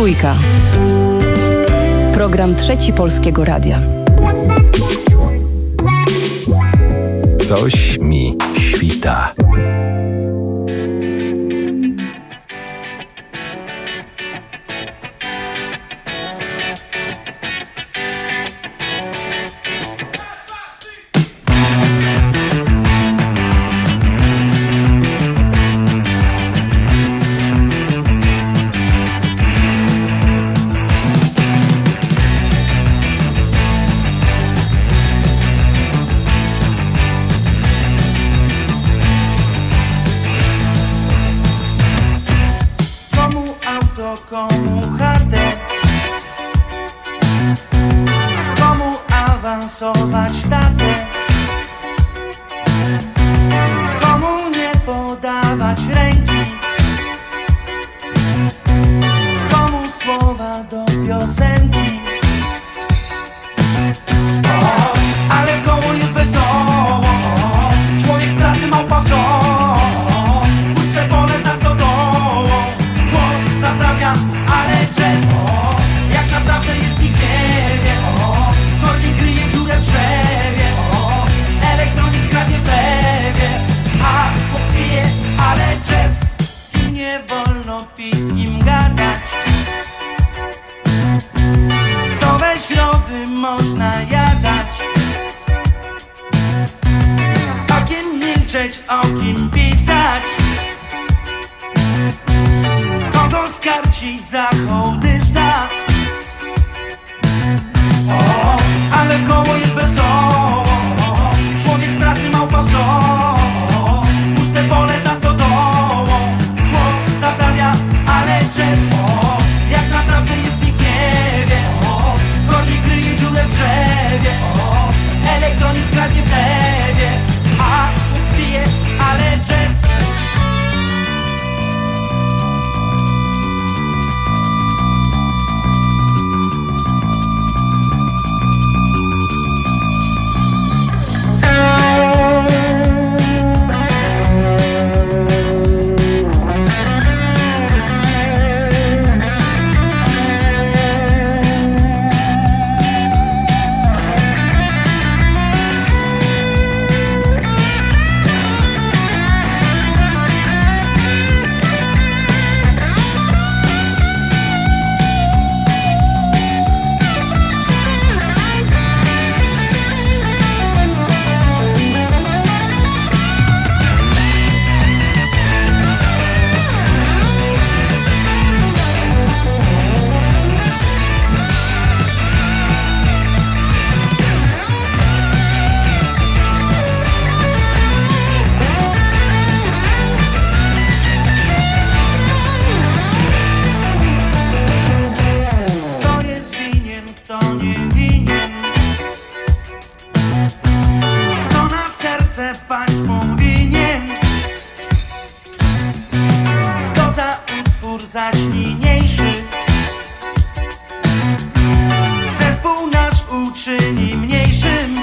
Trójka. Program Trzeci Polskiego Radia. Coś mi świta. Komu chatę, komu awansować tatę, komu nie podawać ręki, komu słowa do piosenki. O, ale komu jest wesoło, człowiek pracy małpa wzor, puste pole za stodołą, chłop zaprawia. Ale jazz, jak naprawdę jest nikt nie wie, kornik kryje dziurę w drzewie, elektronik kradnie w lewie, a popije, ale jazz, z kim nie wolno pić, z kim gadać, co we środy można jadać, o kim milczeć, o kim pisać, kogo skarcić za hołdysa. O, ale koło jest wesoło, człowiek pracy małpa wzor, puste pole za stodołą, chłop zaprawia, ale jazz, jak naprawdę jest nikt nie wie, kornik kryje dziurę w drzewie, elektronik kradnie w lewie, a pije, ale jazz. Zaś niniejszy zespół nasz uczyni mniejszym.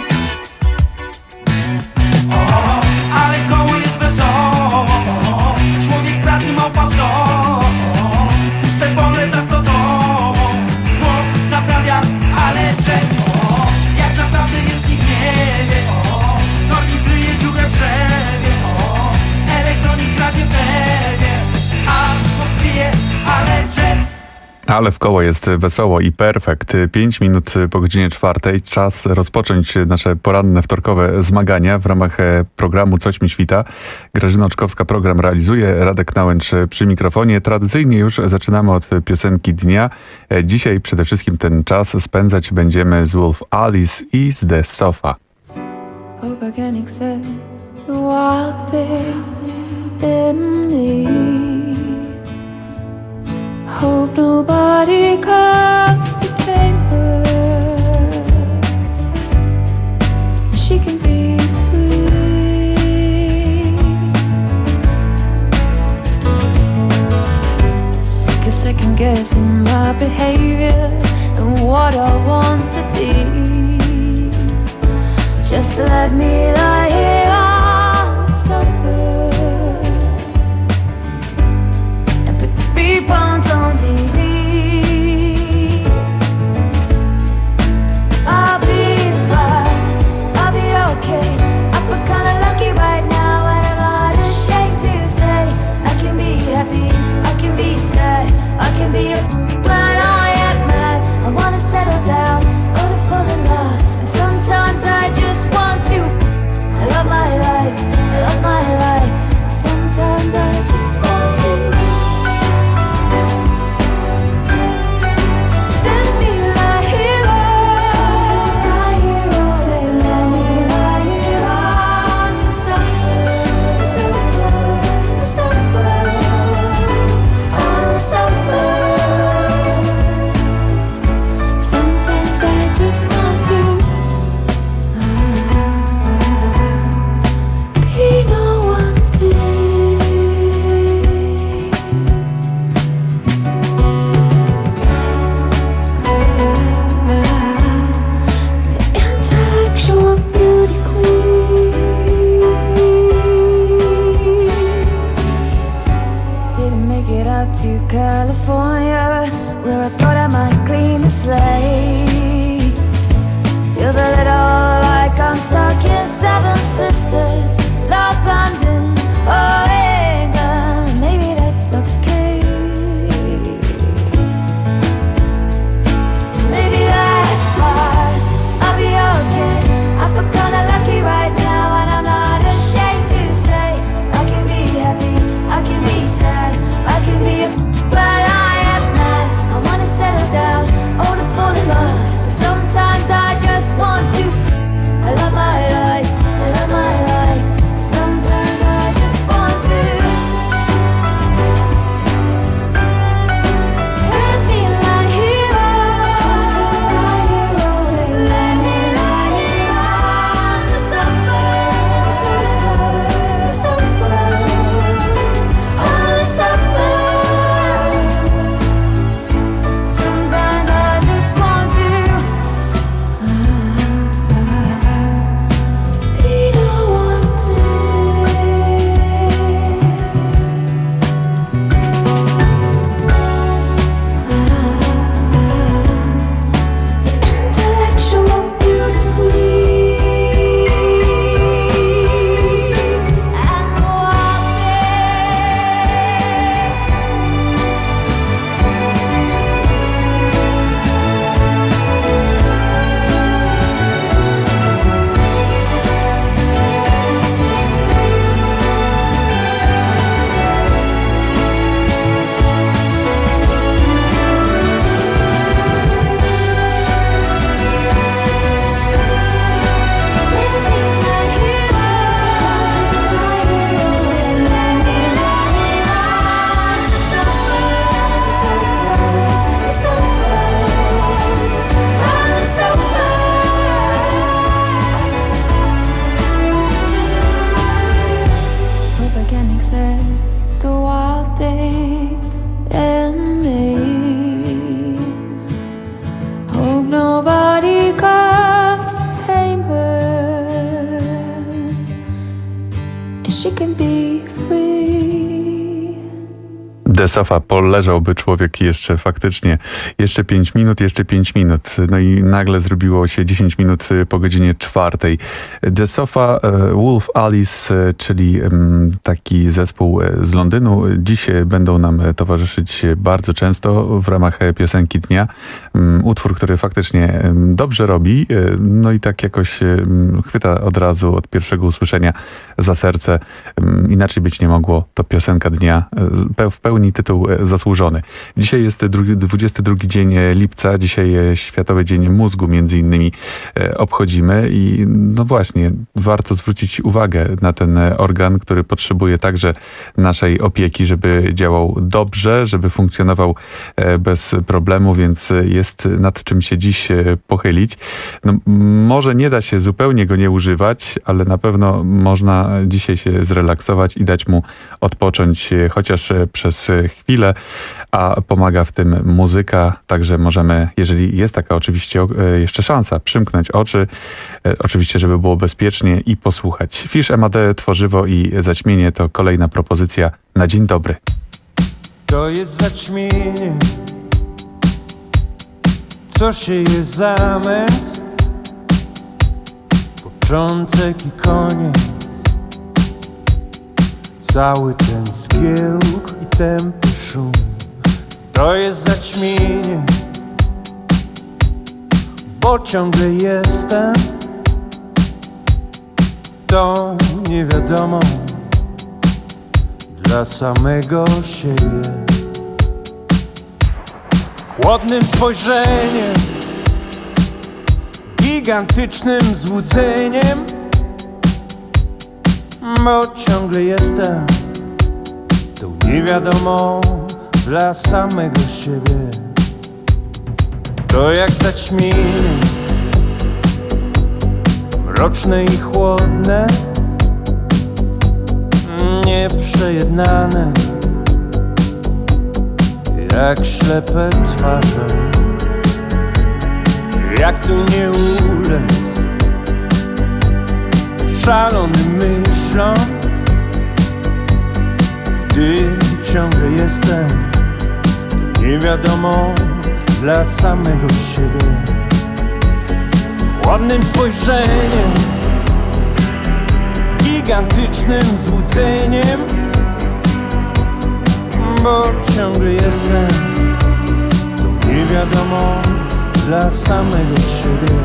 O, ale koło jest wesoło, człowiek pracy małpa wzor, puste pole za stodołą, chłop zaprawia, ale jazz, jak naprawdę jest nikt nie wie, kornik kryje dziurę w drzewie, elektronik kradnie w lewie, a popije, ale jazz. Ale w koło jest wesoło i perfekt. 5 minut po godzinie 4. Czas rozpocząć nasze poranne wtorkowe zmagania w ramach programu Coś mi świta. Grażyna Oczkowska program realizuje, Radek Nałęcz przy mikrofonie. Tradycyjnie już zaczynamy od piosenki dnia. Dzisiaj przede wszystkim ten czas spędzać będziemy z Wolf Alice i z The Sofa. Hope I can accept the wild thing in me. Hope nobody comes to tame her. She can be free. Sick of second guessing my behavior and what I want to be. Just let me lie here on the sofa and put the reruns on TV. California, where I thought I might clean the slate. Feels a little like I'm stuck in Seven Sisters, Love London, England. Maybe that's okay. Maybe that's hard. I'll be okay. I feel kinda lucky right now, and I'm not ashamed to say I can be happy, I can be sad, I can be a but I am mad. I wanna settle down, oh to fall in love. Sometimes I just want to. I love my life, I love my life. Sometimes I just want to. Let me lie here, let me lie here on the sofa, the sofa, on the sofa. Sometimes I just want to be the one the intellectual beauty and the hope I can accept the wild thing in me. Hope nobody comes to tame her, and she can be free. The Sofa, poleżałby człowiek jeszcze faktycznie. Jeszcze 5 minut, jeszcze 5 minut. No i nagle zrobiło się 10 minut po godzinie 4. The Sofa, Wolf Alice, czyli taki zespół z Londynu. Dziś będą nam towarzyszyć bardzo często w ramach piosenki dnia. Utwór, który faktycznie dobrze robi. No i tak jakoś chwyta od razu od pierwszego usłyszenia za serce. Inaczej być nie mogło. To piosenka dnia. W pełni tytuł zasłużony. Dzisiaj jest 22 dzień lipca. Dzisiaj Światowy Dzień Mózgu między innymi obchodzimy i no właśnie, warto zwrócić uwagę na ten organ, który potrzebuje także naszej opieki, żeby działał dobrze, żeby funkcjonował bez problemu, więc jest nad czym się dziś pochylić. No, może nie da się zupełnie go nie używać, ale na pewno można dzisiaj się zrelaksować i dać mu odpocząć chociaż przez chwilę, a pomaga w tym muzyka, także możemy, jeżeli jest taka oczywiście jeszcze szansa, przymknąć oczy, oczywiście, żeby było bezpiecznie i posłuchać. Fish, Emadeus, Tworzywo i Zaćmienie to kolejna propozycja na dzień dobry. To jest zaćmienie, co się jest zamęt, początek i koniec, cały ten zgiełk i tępy szum. To jest zaćmienie, bo ciągle jestem tą niewiadomą dla samego siebie. Chłodnym spojrzeniem, gigantycznym złudzeniem, bo ciągle jestem tą niewiadomą dla samego siebie. To jak zaćmienie, mroczne i chłodne, nieprzejednane, jak ślepe twarze. Jak tu nie ulec szalonym myślom, gdy ciągle jestem nie wiadomo dla samego siebie. Ładnym spojrzeniem, gigantycznym złudzeniem, bo ciągle jestem tu nie wiadomo dla samego siebie.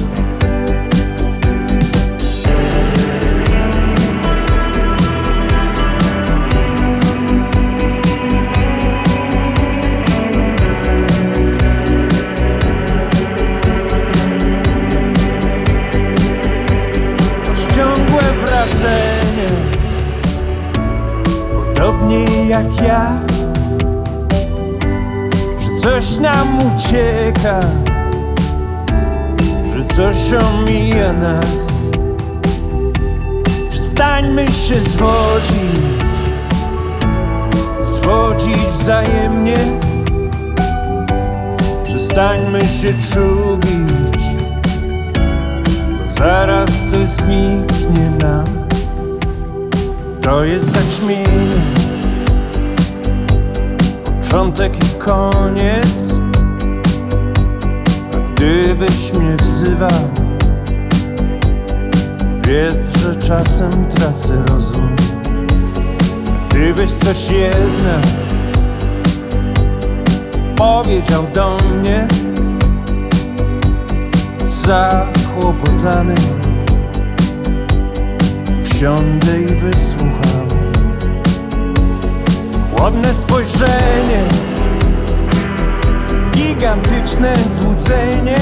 Podobnie jak ja, że coś nam ucieka, że coś omija nas. Przestańmy się zwodzić wzajemnie. Przestańmy się czubić, bo zaraz coś zniknie nam. To jest zaćmienie, początek i koniec. A gdybyś mnie wzywał, wiedz, że czasem tracę rozum. Gdybyś coś jednak powiedział do mnie, zakłopotany wsiądę i wysłucham. Ładne spojrzenie, gigantyczne złudzenie,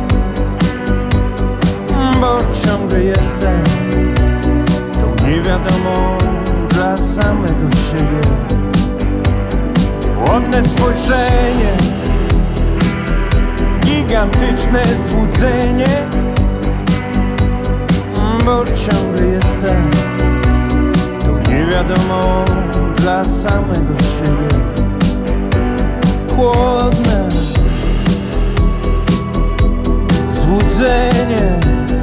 bo ciągle jestem tu nie wiadomo dla samego siebie. Ładne spojrzenie, gigantyczne złudzenie, bo ciągle jestem tu nie wiadomo dla samego siebie. Chłodne złudzenie,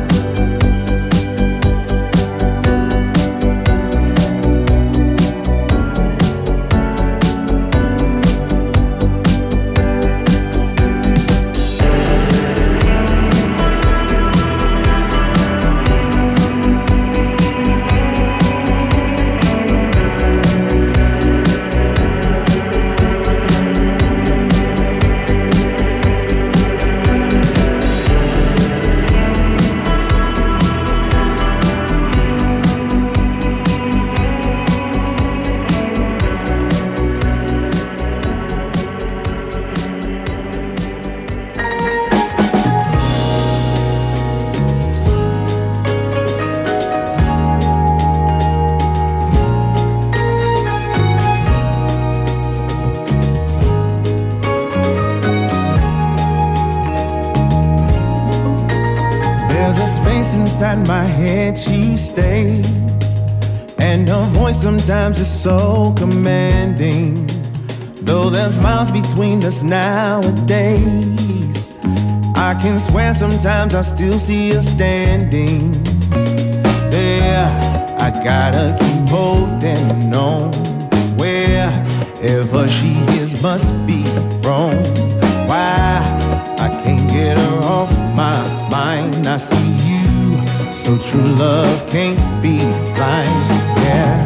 inside my head she stays, and her voice sometimes is so commanding. Though there's miles between us nowadays, I can swear sometimes I still see her standing there. I gotta keep holding on. Wherever she is must be wrong. Why I can't get her off my mind. I see you, so true love can't be blind. Yeah.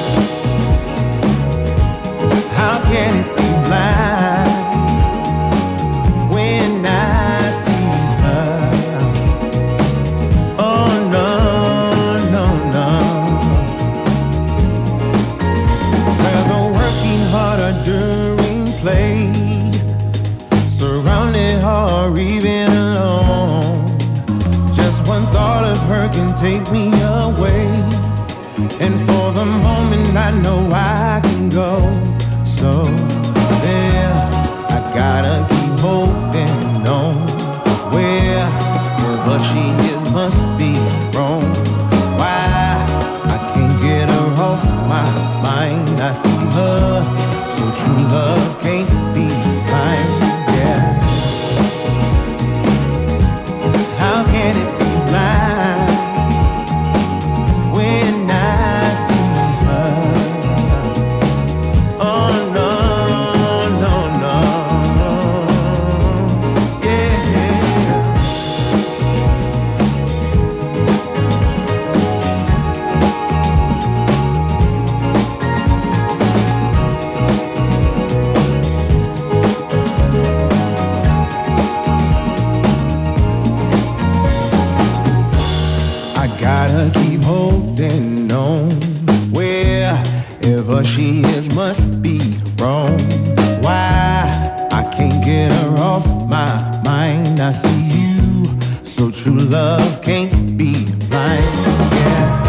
How can it be blind when I see her? Oh no, no, no. Whether working hard or during play, surrounded or even alone, just one thought of her can take me away. And for the moment I know I can go. So there, I gotta keep holding on. Wherever she is must be wrong. Why I can't get her off my mind. I see her, so true love can't be blind. Yeah. How can it be blind when I see her? Oh no, no, no. Whoever she is must be wrong. Why I can't get her off my mind. I see you, so true love can't be blind. Yeah.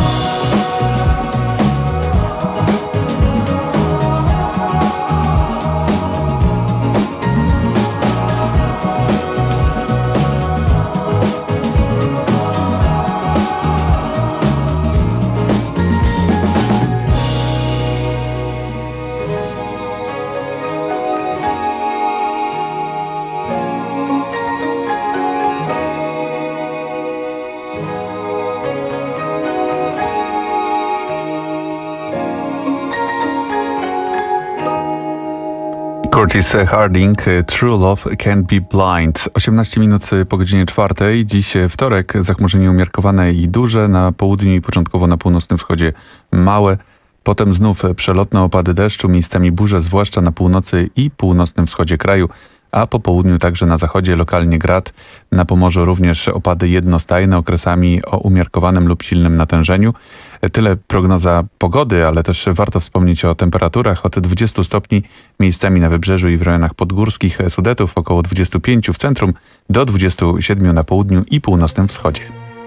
Curtis Harding, True Love Can't Be Blind. 18 minut po godzinie 4. Dziś wtorek, zachmurzenie umiarkowane i duże, na południu i początkowo na północnym wschodzie małe. Potem znów przelotne opady deszczu, miejscami burze, zwłaszcza na północy i północnym wschodzie kraju, a po południu także na zachodzie lokalnie grad. Na Pomorzu również opady jednostajne, okresami o umiarkowanym lub silnym natężeniu. Tyle prognoza pogody, ale też warto wspomnieć o temperaturach od 20 stopni miejscami na wybrzeżu i w rejonach podgórskich Sudetów, około 25 w centrum, do 27 na południu i północnym wschodzie.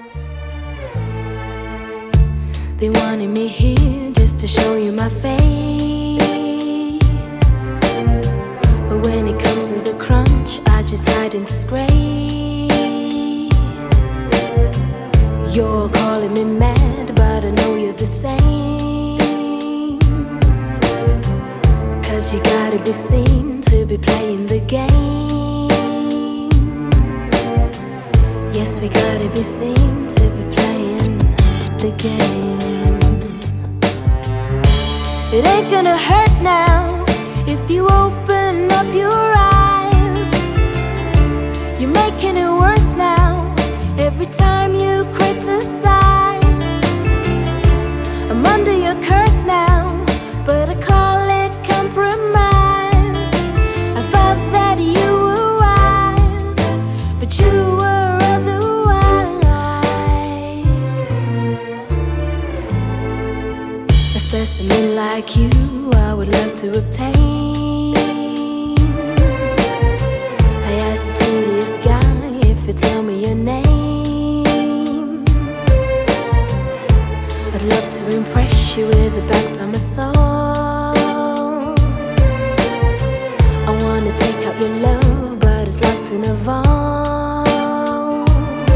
They wanted me here just to show you my face, but when it comes to the crunch, I just hide in disgrace. You're calling me mad, but I know you're the same, 'cause you gotta be seen to be playing the game. Yes, we gotta be seen to be playing the game. It ain't gonna hurt now if you open up your eyes. You're making it worse now every time you criticize. I'm under your curse now, but I call it compromise. I thought that you were wise, but you were otherwise. A specimen like you I would love to obtain. I asked the tedious guy if he'd tell me your name. I'd love to impress you with the backside of my soul. I wanna take out your love, but it's locked in a vault.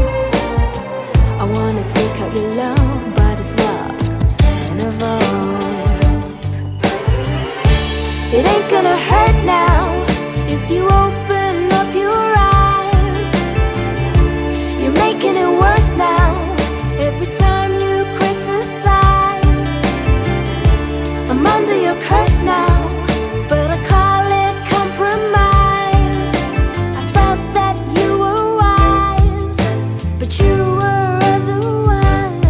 I wanna take out your love, but it's locked in a vault. It ain't gonna hurt now if you open up your eyes. You're making it worse now every time you criticize. I'm under your curse now, but I call it compromise. I thought that you were wise, but you were otherwise.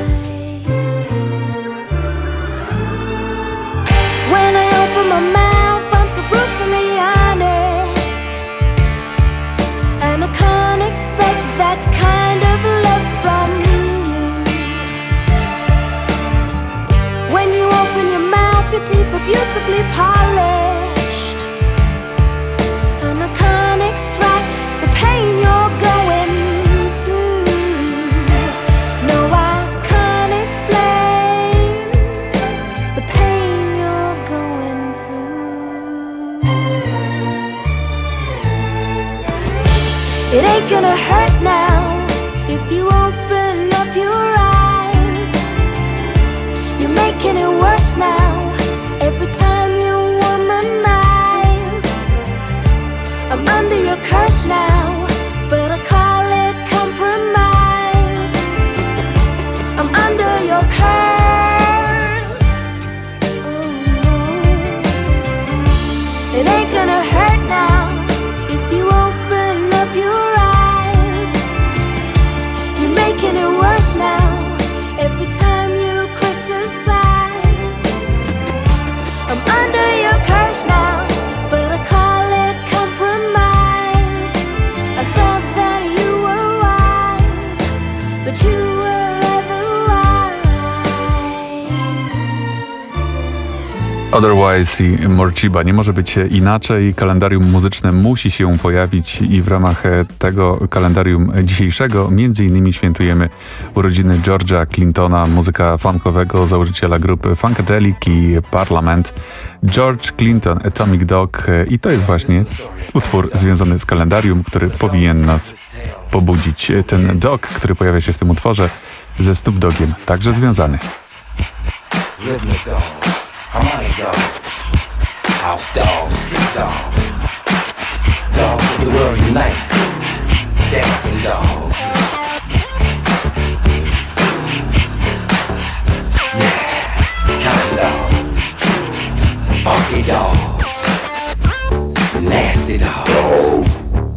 When I open my mouth, I'm so brutally honest, and I can't expect that kind of love from you. When you open your mouth, your teeth are beautifully polished, and I can't extract the pain you're going through. No, I can't explain the pain you're going through. It ain't gonna hurt now if you open up your eyes. You're making it worse now every time you womanize. I'm under your curse now, but I call it compromise. I'm under your curse. Oh no. It ain't gonna hurt now if you open up your eyes. Otherwise i Morchiba. Nie może być inaczej. Kalendarium muzyczne musi się pojawić i w ramach tego kalendarium dzisiejszego między innymi świętujemy urodziny George'a Clintona, muzyka funkowego, założyciela grupy Funkadelic i Parliament. George Clinton, Atomic Dog i to jest właśnie utwór związany z kalendarium, który powinien nas pobudzić. Ten dog, który pojawia się w tym utworze ze Snoop Doggiem, także związany. Rhythmic dog, harmonic dog, house dog, street dog, dogs of the world unite, dancing dogs. Yeah, counting dog, funky dogs, nasty dogs.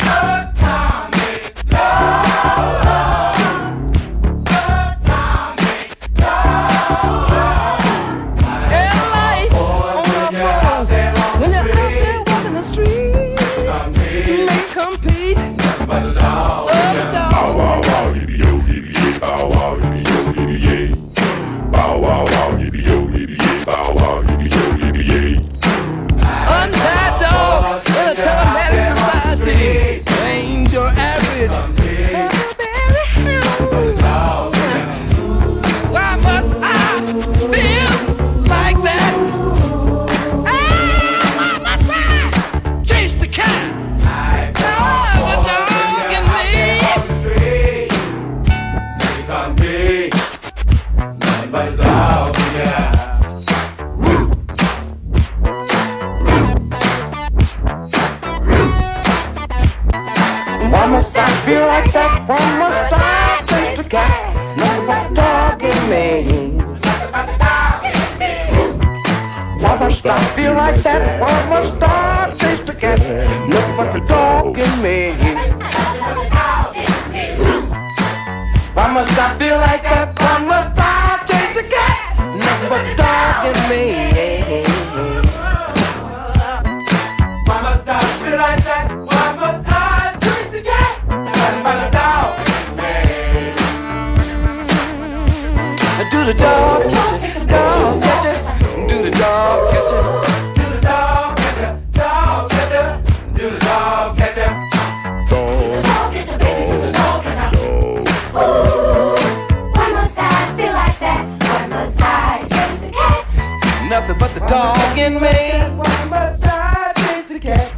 Nothing but the dog in me. Why must I chase the cat?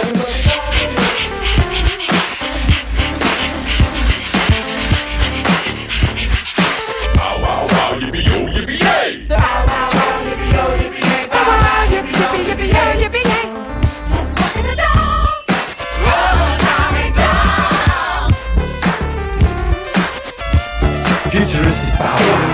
Bow wow wow yippee yo yippee yay. Bow wow wow yippee yo yippee yay. Bow wow yippee yippee yippee yo yippee yay. Just look at the dog. Oh, Tommy dog. Futuristic bow wow.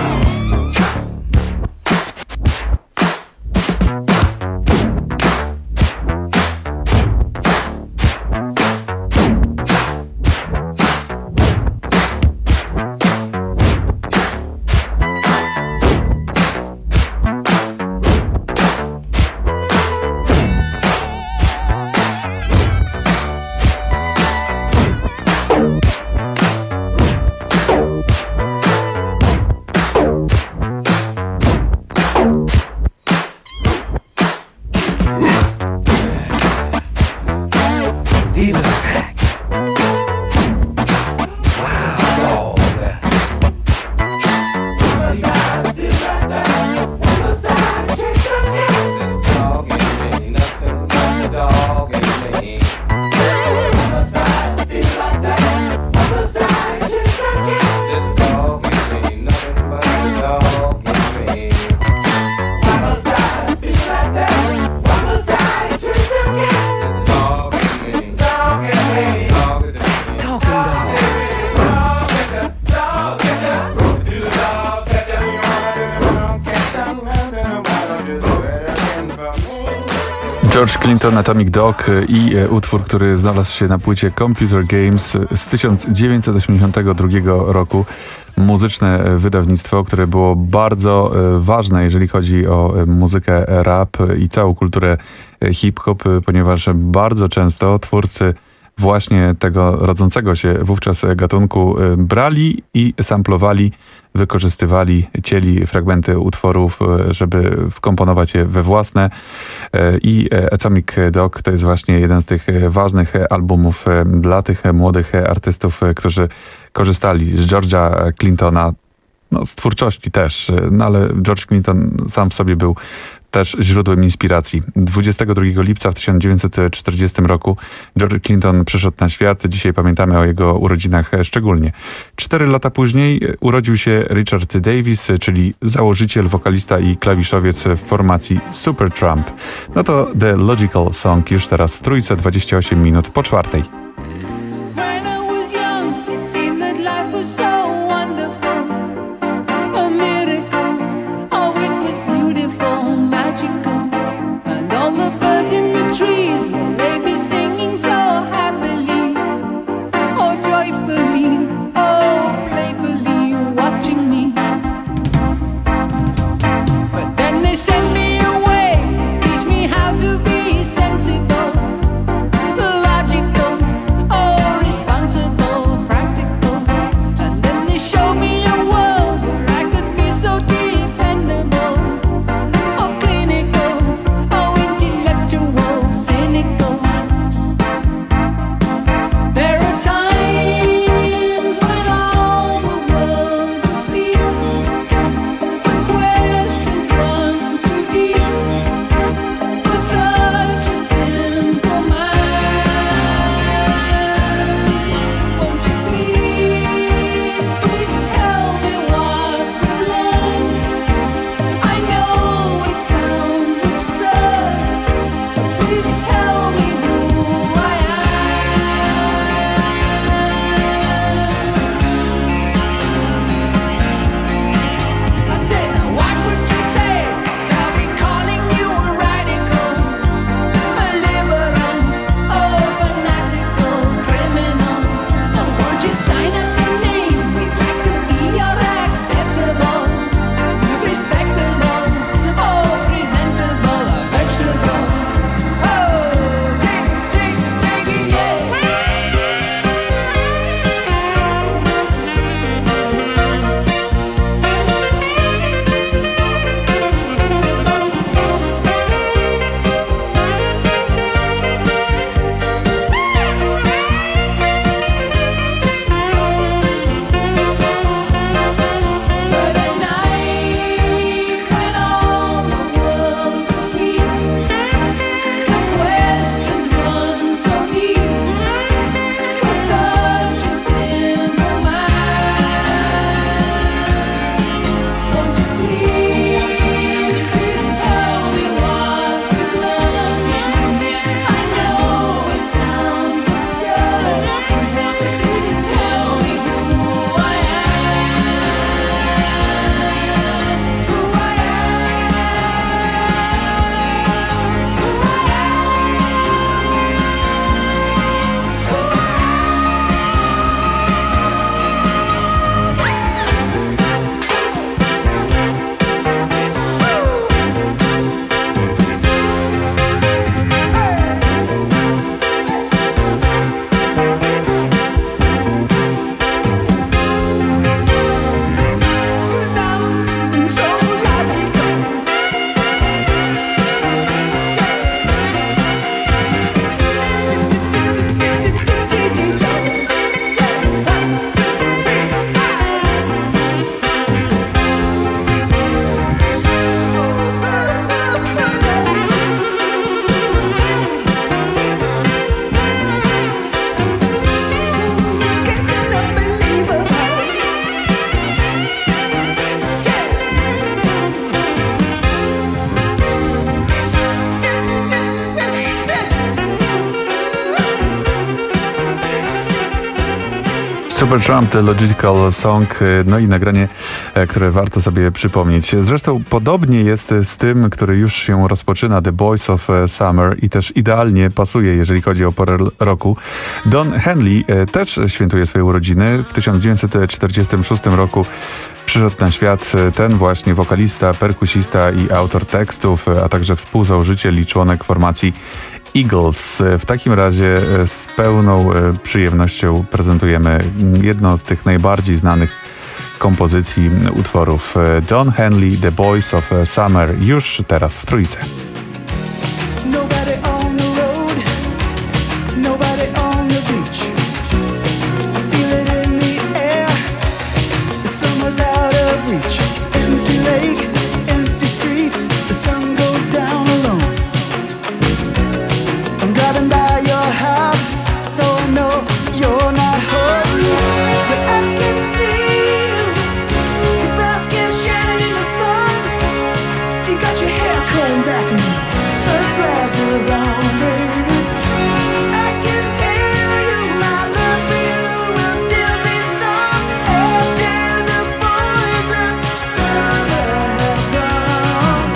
George Clinton, Atomic Dog i utwór, który znalazł się na płycie Computer Games z 1982 roku. Muzyczne wydawnictwo, które było bardzo ważne, jeżeli chodzi o muzykę rap i całą kulturę hip-hop, ponieważ bardzo często twórcy właśnie tego rodzącego się wówczas gatunku brali i samplowali, wykorzystywali, cieli fragmenty utworów, żeby wkomponować je we własne. I Atomic Dog to jest właśnie jeden z tych ważnych albumów dla tych młodych artystów, którzy korzystali z George'a Clintona, no, z twórczości też, no ale George Clinton sam w sobie był też źródłem inspiracji. 22 lipca w 1940 roku George Clinton przyszedł na świat. Dzisiaj pamiętamy o jego urodzinach szczególnie. 4 lata później urodził się Richard Davis, czyli założyciel, wokalista i klawiszowiec w formacji Supertramp. No to The Logical Song już teraz w trójce, 28 minut po 4. When I was young, it seemed that life was so wonderful, a miracle. Oh, it was beautiful, magical, and all the birds in the trees, well, they be singing so happily, oh, joyfully, oh, playfully, watching me. But then they sent me away to teach me how to be sensible, logical, oh, responsible, practical. And then they showed me a world where I could be so dependable, oh, clinical, oh, intellectual, cynical. There are times when all the world's asleep, the questions run too deep for such a simple mind. Won't you please, please tell me what we've learned? I know it sounds absurd, but please tell me who I am. I said, now what would you say? They'll be calling you a radical, a liberal, oh, fanatical criminal. Oh, won't you sign up your name? We'd like to be your acceptable, respectable, oh, presentable, a vegetable. Oh, take it, yeah. But at night, when all the world's asleep, the questions run so deep for such a simple mind. Won't you please, please tell me what you've learned? I know it sounds absurd, but please tell me who I am. Who I am so logical. Supertramp, The Logical Song, no i nagranie, które warto sobie przypomnieć. Zresztą podobnie jest z tym, który już się rozpoczyna, The Boys of Summer, i też idealnie pasuje, jeżeli chodzi o porę roku. Don Henley też świętuje swoje urodziny. W 1946 roku przyszedł na świat ten właśnie wokalista, perkusista i autor tekstów, a także współzałożyciel i członek formacji Eagles. W takim razie z pełną przyjemnością prezentujemy jedną z tych najbardziej znanych kompozycji utworów Don Henley, The Boys of Summer, już teraz w Trójce. Nobody on the road, nobody on the beach. I feel it in the air, the summer's out of reach. Empty lake, empty streets, the sun goes down alone. I'm driving by your house, though I know you're not home. But I can see you, your brown skin shining in the sun. You got your hair combed back and sunglasses on, baby. I can tell you my love for you will still be strong after the boys of summer have gone.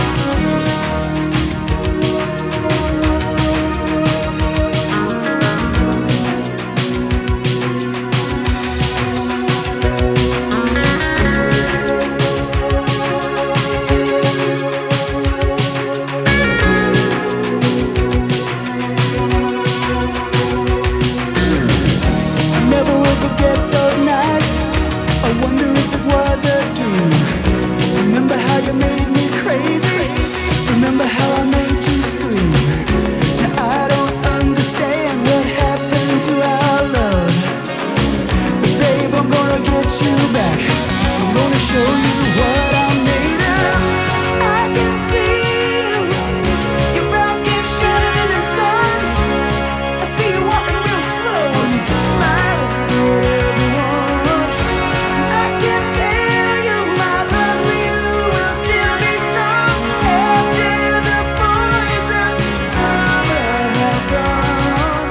I never will forget those nights. I wonder if it was a dream. Remember how you made me crazy? Remember how I made you scream? Now I don't understand what happened to our love. But babe, I'm gonna get you back. I'm gonna show you what I'm made of. I can see you, your brown skin shining in the sun. I see you walking real slow and smiling at everyone. I can tell you my love for you will still be strong after the boys of summer have gone.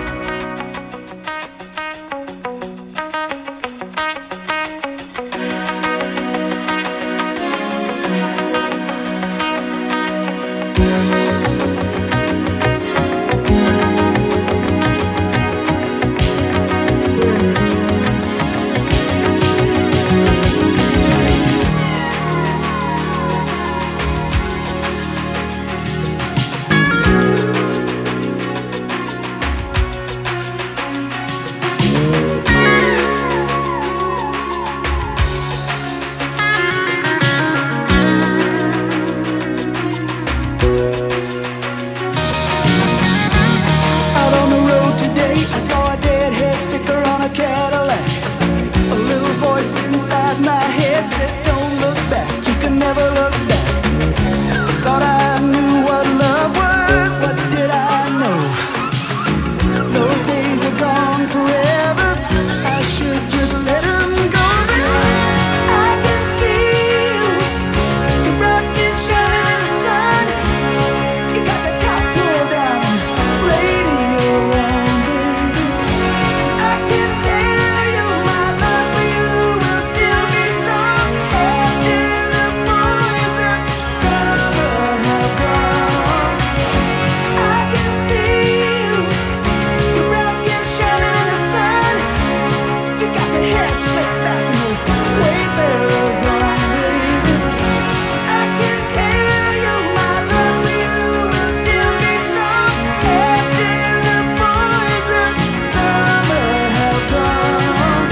Out on the road today, I saw a deadhead sticker on a Cadillac. A little voice inside my head said, don't look back, you can never look back. I thought I knew what love was, what did I know? Those days are gone forever, I should just let them go. But I can see you, your brown skin shining in the sun. You got the top pulled down, radio on, baby. I can tell you my love for you will still be strong after the boys of summer have gone. I can see you, your brown skin shining in the sun. You got that hair slicked back and those wayfarers on, baby. I can tell you my love for you will still be strong after the boys of summer have gone.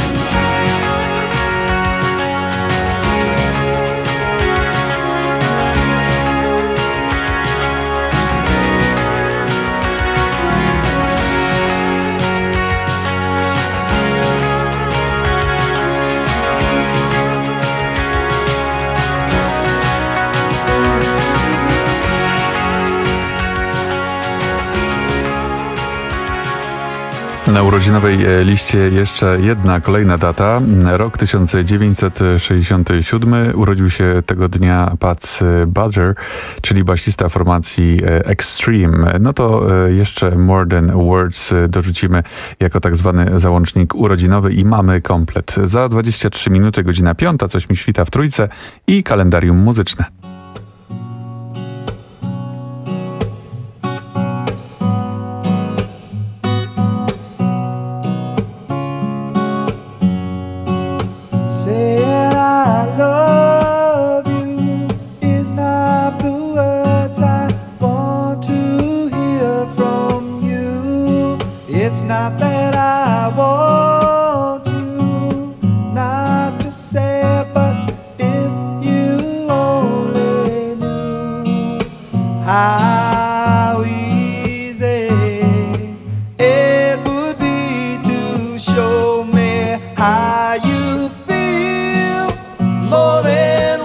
Na urodzinowej liście jeszcze jedna kolejna data. Rok 1967. Urodził się tego dnia Pat Badger, czyli basista formacji Extreme. No to jeszcze More Than Words dorzucimy jako tak zwany załącznik urodzinowy i mamy komplet. Za 23 minuty, godzina 5, coś mi świta w Trójce i kalendarium muzyczne. Saying I love you is not the words I want to hear from how easy it would be to show me how you feel. More than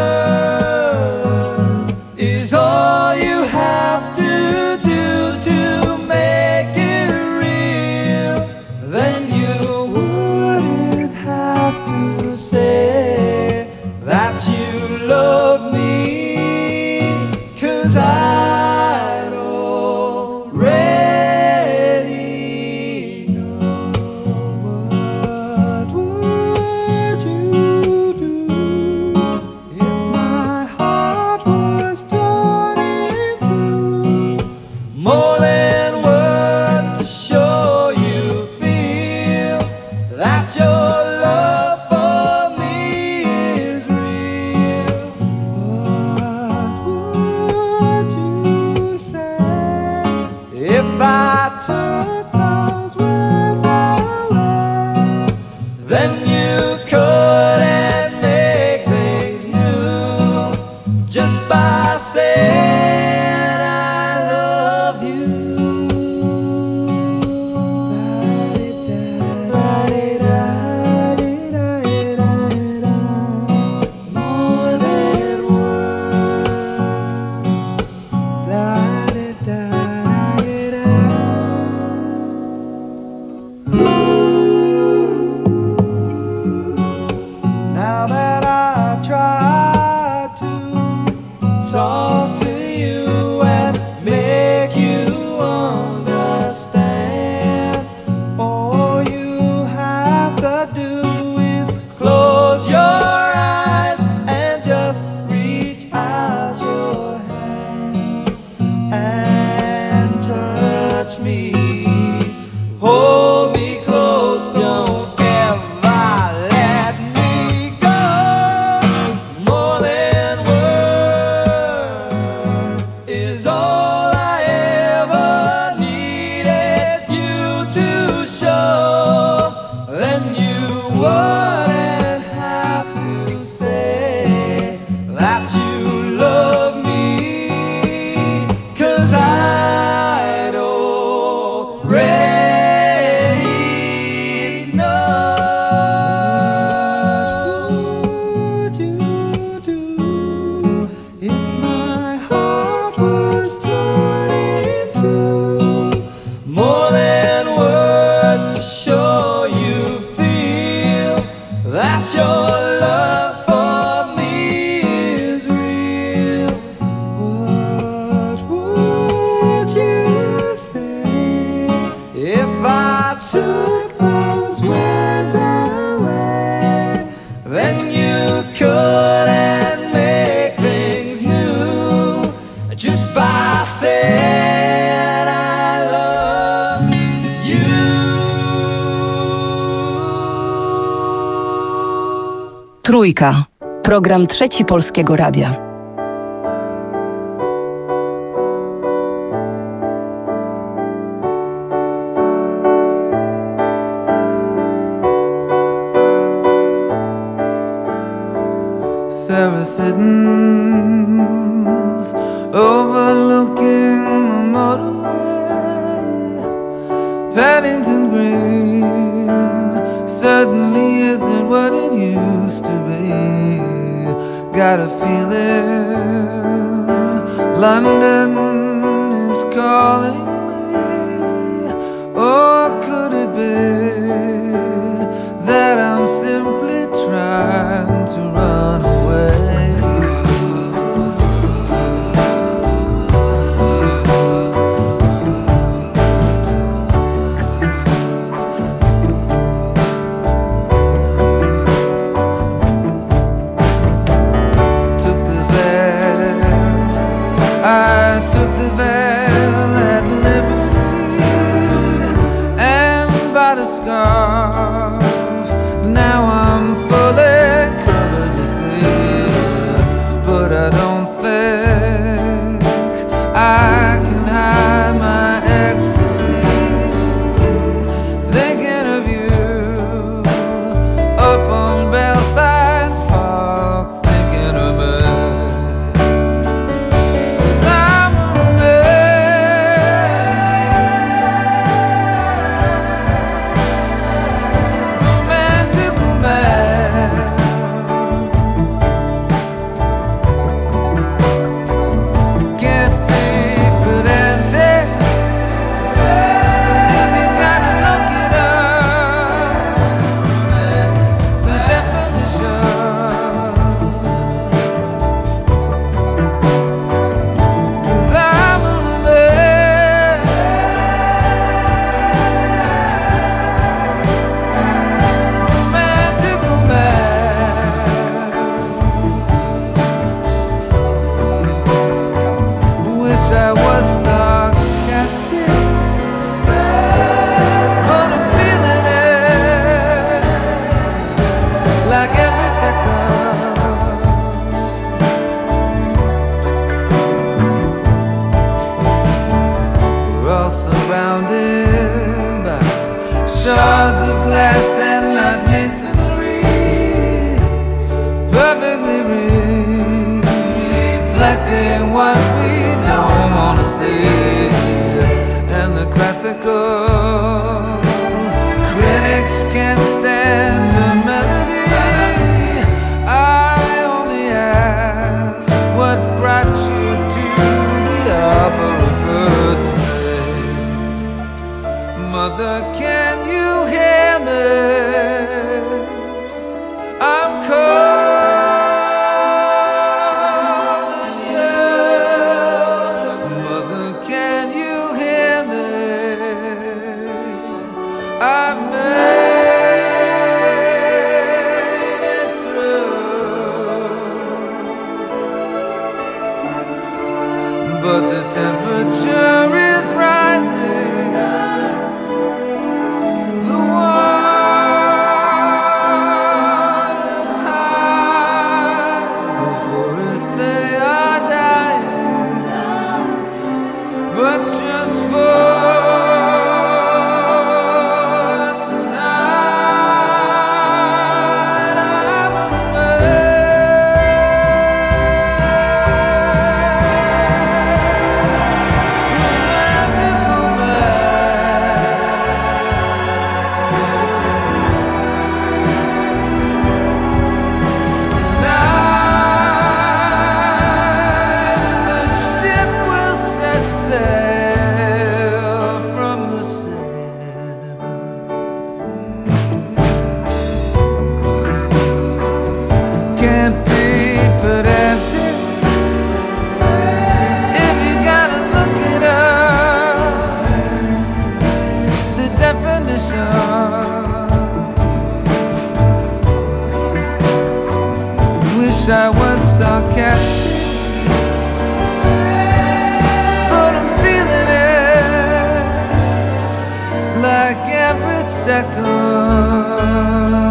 words is all you have to do to make it real. Then you wouldn't have to say that you love me, 'cause I'd already know. What would you do if my heart was torn into more than words to show you feel that your love for me is real? What would you say if I took those words away? Then you couldn't make things new just by saying I love you. More than now that I've tried to talk to you and make you understand, all you have to do is close your eyes and just reach out your hands and touch me. Hold me close, don't ever let me go. More than words is all I ever needed you to show. Then you wouldn't have to say that you love me, 'cause I'd already know. What would you do if my heart was torn into more than words to show you feel that your love for me is real? What would you say if I took those words away? Then you couldn't make things new just by saying I love you. Trójka. Program Trzeci Polskiego Radia. Sarah Siddons overlooking the motorway, Paddington Green certainly isn't what it used to be. Got a feeling London is calling me. Or could it be that I'm simply trying to run away? I took the veil at liberty and bought a scarf. Now I'm fully covered, you see, but I don't think I can hide my ecstasy. Thinking of you up on Belsize Park, thinking of it. what we don't wanna see. And the classical critics can't stand the melody. I only ask what brought you to the upper first grade. Mother, can you hear me? I'm calling you. Mother, can you hear me? I've made it through, but the temperature is rising. The water's high. The forests, they are dying, but just for tonight, I'm tonight, the ship will set sail from the sand. Can't be pedantic if you gotta look it up. The definition. Wish I was sarcastic, but I'm feeling it like every second.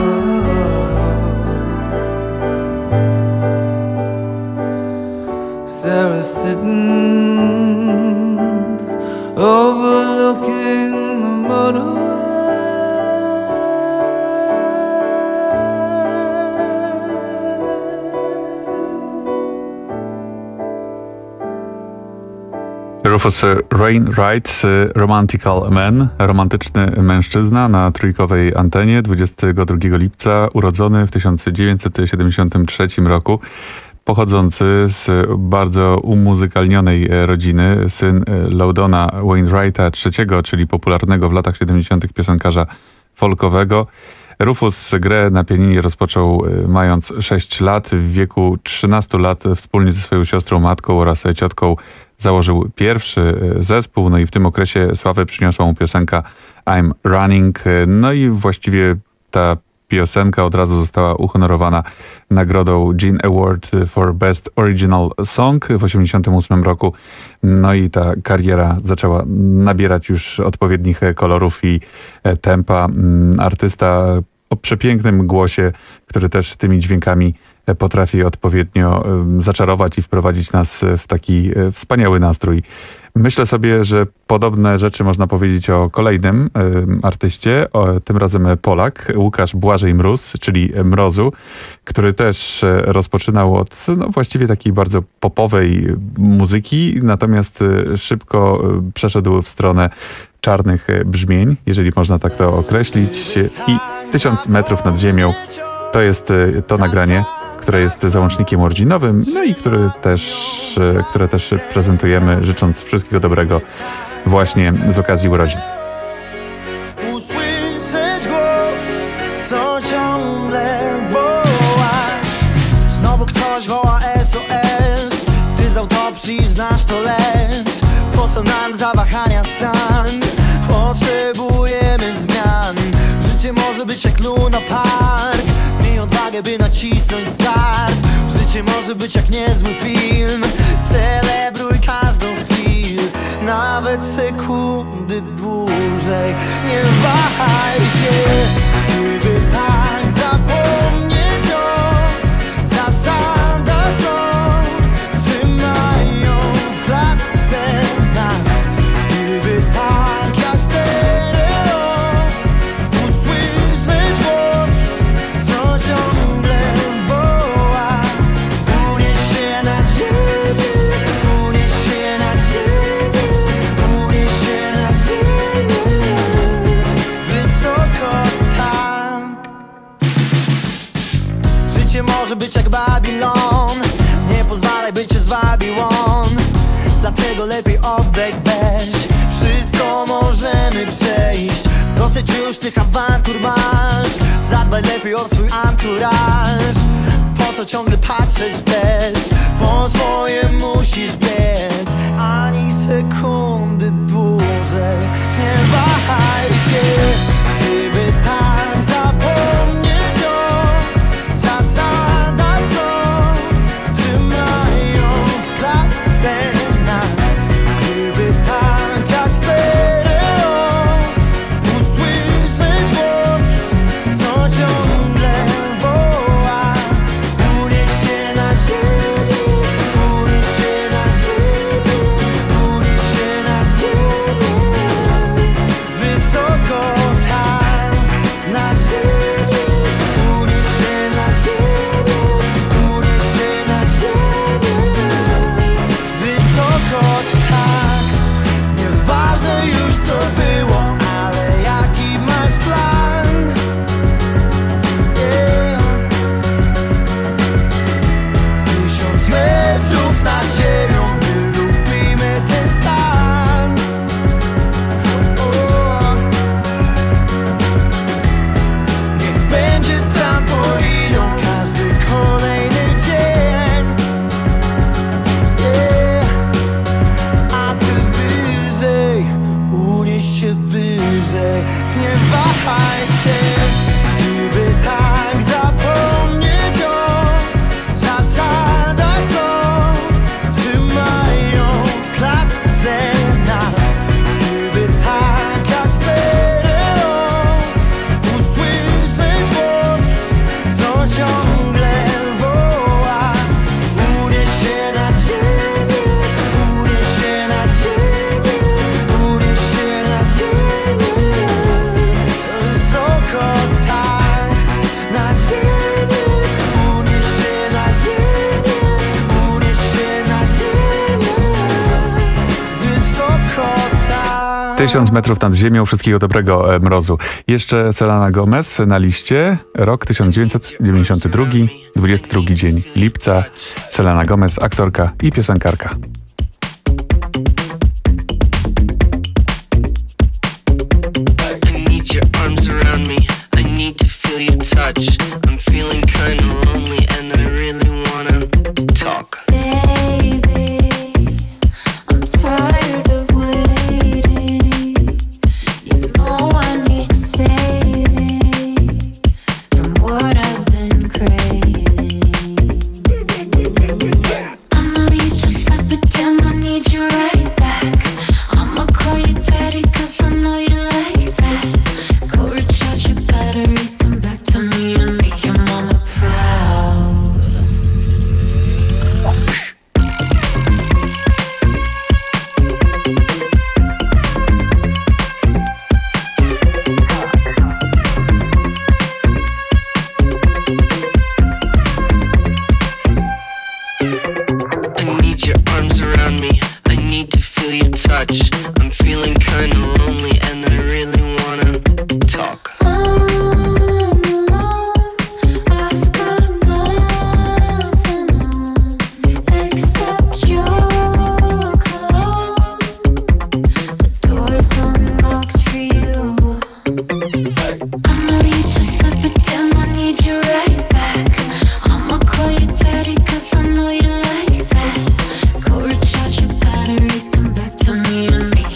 Sarah sitting overlooking the motorway. Rufus Wainwright, Romantical Man, romantyczny mężczyzna na trójkowej antenie, 22 lipca, urodzony w 1973 roku, pochodzący z bardzo umuzykalnionej rodziny, syn Loudona Wainwrighta III, czyli popularnego w latach 70. piosenkarza folkowego. Rufus grę na pianinie rozpoczął mając 6 lat. W wieku 13 lat wspólnie ze swoją siostrą, matką oraz ciotką założył pierwszy zespół. No i w tym okresie sławę przyniosła mu piosenka I'm Running. No i właściwie ta piosenka od razu została uhonorowana nagrodą Gene Award for Best Original Song w 1988 roku. No i ta kariera zaczęła nabierać już odpowiednich kolorów i tempa. Artysta o przepięknym głosie, który też tymi dźwiękami potrafi odpowiednio zaczarować i wprowadzić nas w taki wspaniały nastrój. Myślę sobie, że podobne rzeczy można powiedzieć o kolejnym artyście, tym razem Polak, Łukasz Błażej Mróz, czyli Mrozu, który też rozpoczynał od właściwie takiej bardzo popowej muzyki, natomiast szybko przeszedł w stronę czarnych brzmień, jeżeli można tak to określić, i 1000 metrów nad ziemią to jest to nagranie, które jest załącznikiem urodzinowym, no i które też prezentujemy, życząc wszystkiego dobrego właśnie z okazji urodzin. Usłyszeć głos, co ciągle woła. Znowu ktoś woła SOS. Ty z autopsji znasz to, lecz po co nam zawahania stan? Potrzebujemy zmian. Życie może być jak Luna Park. Miej odwagę, by nacisnąć start. Życie może być jak niezły film. Celebruj każdą z chwil, nawet sekundy dłużej. Nie wahaj się, gdyby tak zapomnieć o zasadach, co trzymają w klatce nas. Gdyby tak jak stereo usłyszeć głos, co ciągle woła, unieś się nad ziemię środek weź. Wszystko możemy przejść. Dosyć już tych awantur masz. Zadbaj lepiej o swój anturaż. Po co ciągle patrzeć wstecz? Po swoje musisz biec. Ani sekundy dłużej nie wahaj się. Gdyby tak zapomnieć o zasadach, co trzymają w klatce nas. Gdyby tak jak w stereo usłyszeć głos, co ciągle woła. Unieś się na ziemię, unieś się na ziemię, unieś się na ziemię. Wysoko tam, na ziemię, unieś się na ziemię, unieś się na ziemię. Wysoko tak, nieważne już co było, ale jaki masz plan? Yeah. 1000 metrów nad ziemią, my lubimy ten stan. Oh. Niech będzie trampoliną każdy kolejny dzień. Yeah. A ty wyżej, unieś się wyżej, nie wahaj się. Gdyby tak zapomnieć o zasadach, co trzymają w klatce nas. Gdyby tak jak w stereo usłyszeć głos, co ciągle woła. Unieś się na ziemię, unieś się na ziemię, unieś się na ziemię. Wysoko tak, na ziemię, unieś się na ziemię, unieś się na ziemię. Wysoko tak. 1000 metrów nad ziemią, wszystkiego dobrego, mrozu. Jeszcze Selena Gomez na liście, rok 1992, 22 dzień lipca. Selena Gomez, aktorka i piosenkarka. I need your arms around me. I need to feel your touch. I'm feeling kinda lonely and I really wanna talk. Baby, I'm tired of waiting. You know I need saving from what I've been craving. I know you just left, but damn, I need you right back. I'ma call you daddy, 'cause I know you like that. Go recharge your batteries, come back to me and make your mama proud. I need your arms around me. I need to feel your touch. I'm feeling kinda lonely and I really wanna talk. I've got nothing on except your cologne. The door's unlocked for you. I know you just left, but damn, I need you right back. I'ma call you daddy, 'cause I know you like that. Go recharge your batteries, come back to me and make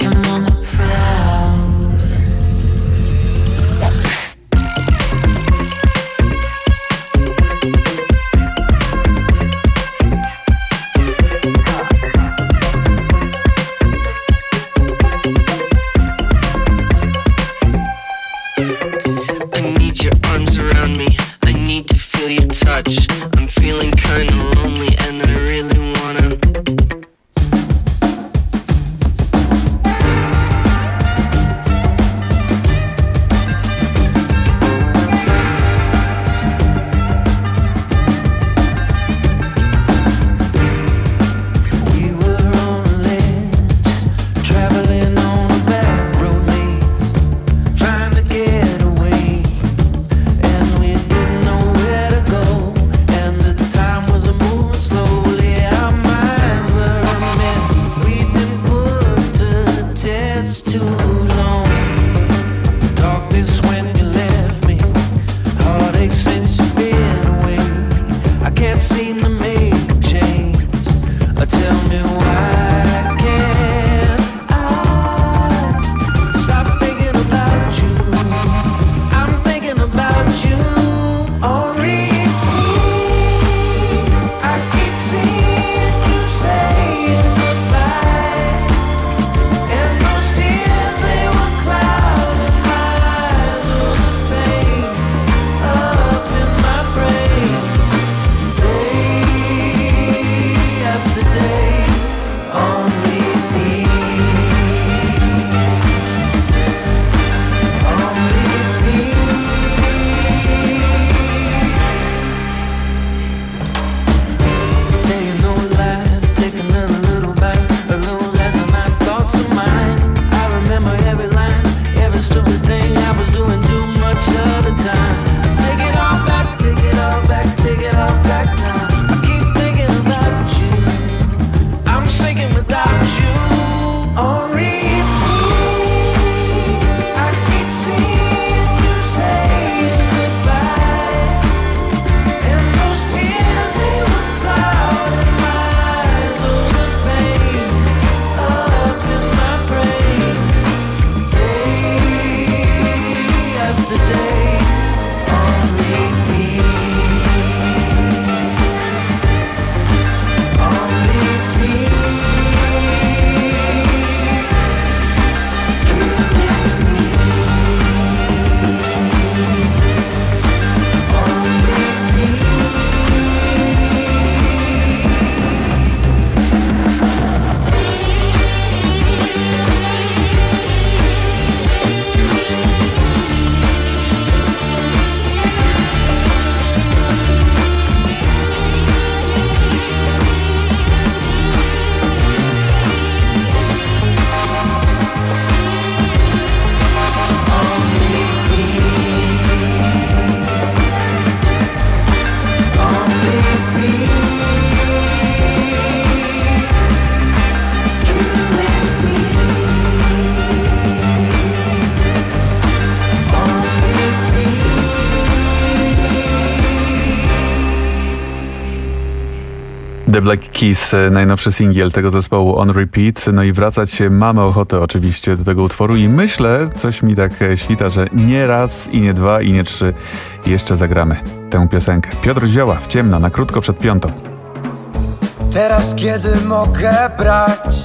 The Black Keys, najnowszy singiel tego zespołu On Repeat. No i wracać mamy ochotę oczywiście do tego utworu i myślę, coś mi tak świta, że nie raz i nie dwa i nie trzy jeszcze zagramy tę piosenkę. Piotr Zioła w ciemno, na krótko przed 5. Teraz kiedy mogę brać,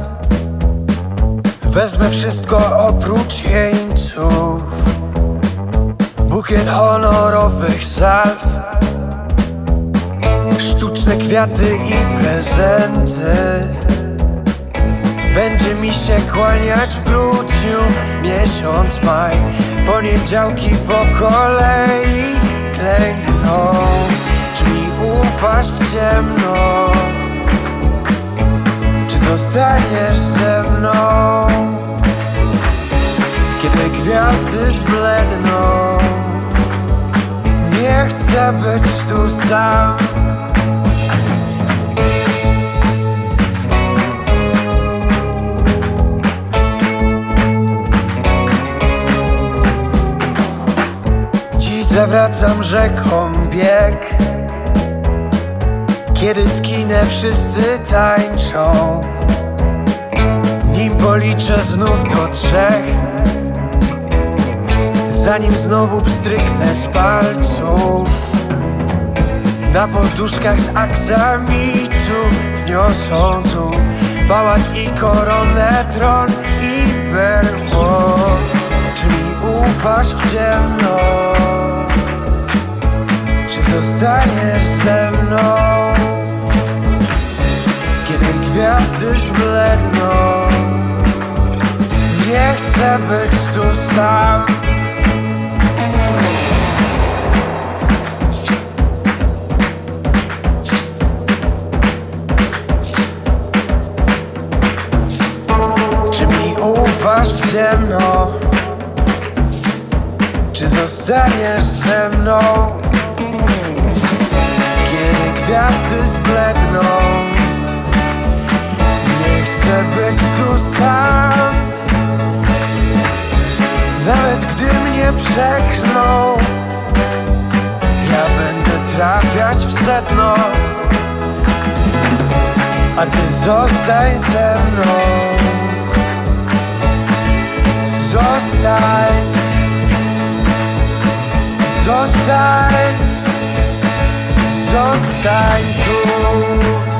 wezmę wszystko oprócz jeńców, bukiet honorowych salw, sztuczne kwiaty i prezenty. Będzie mi się kłaniać w grudniu miesiąc maj, poniedziałki po kolei klękną. Czy mi ufasz w ciemno? Czy zostaniesz ze mną? Kiedy gwiazdy zbledną, nie chcę być tu sam. Dziś zawracam rzeką bieg, kiedy skinę wszyscy tańczą. Nim policzę znów do 3, zanim znowu pstryknę z palców. Na poduszkach z aksamitu wniosą tu pałac i koronę, tron i berło. Czy mi ufasz w ciemno? Czy zostaniesz ze mną? Kiedy gwiazdy zbledną, nie chcę być tu sam. Czy mi ufasz w ciemno? Czy zostaniesz ze mną? Kiedy gwiazdy zbledną, nie chcę być tu sam. Nawet gdy mnie przeklną, ja będę trafiać w sedno. A ty zostań ze mną. Zostań. Zostań. Zostań tu.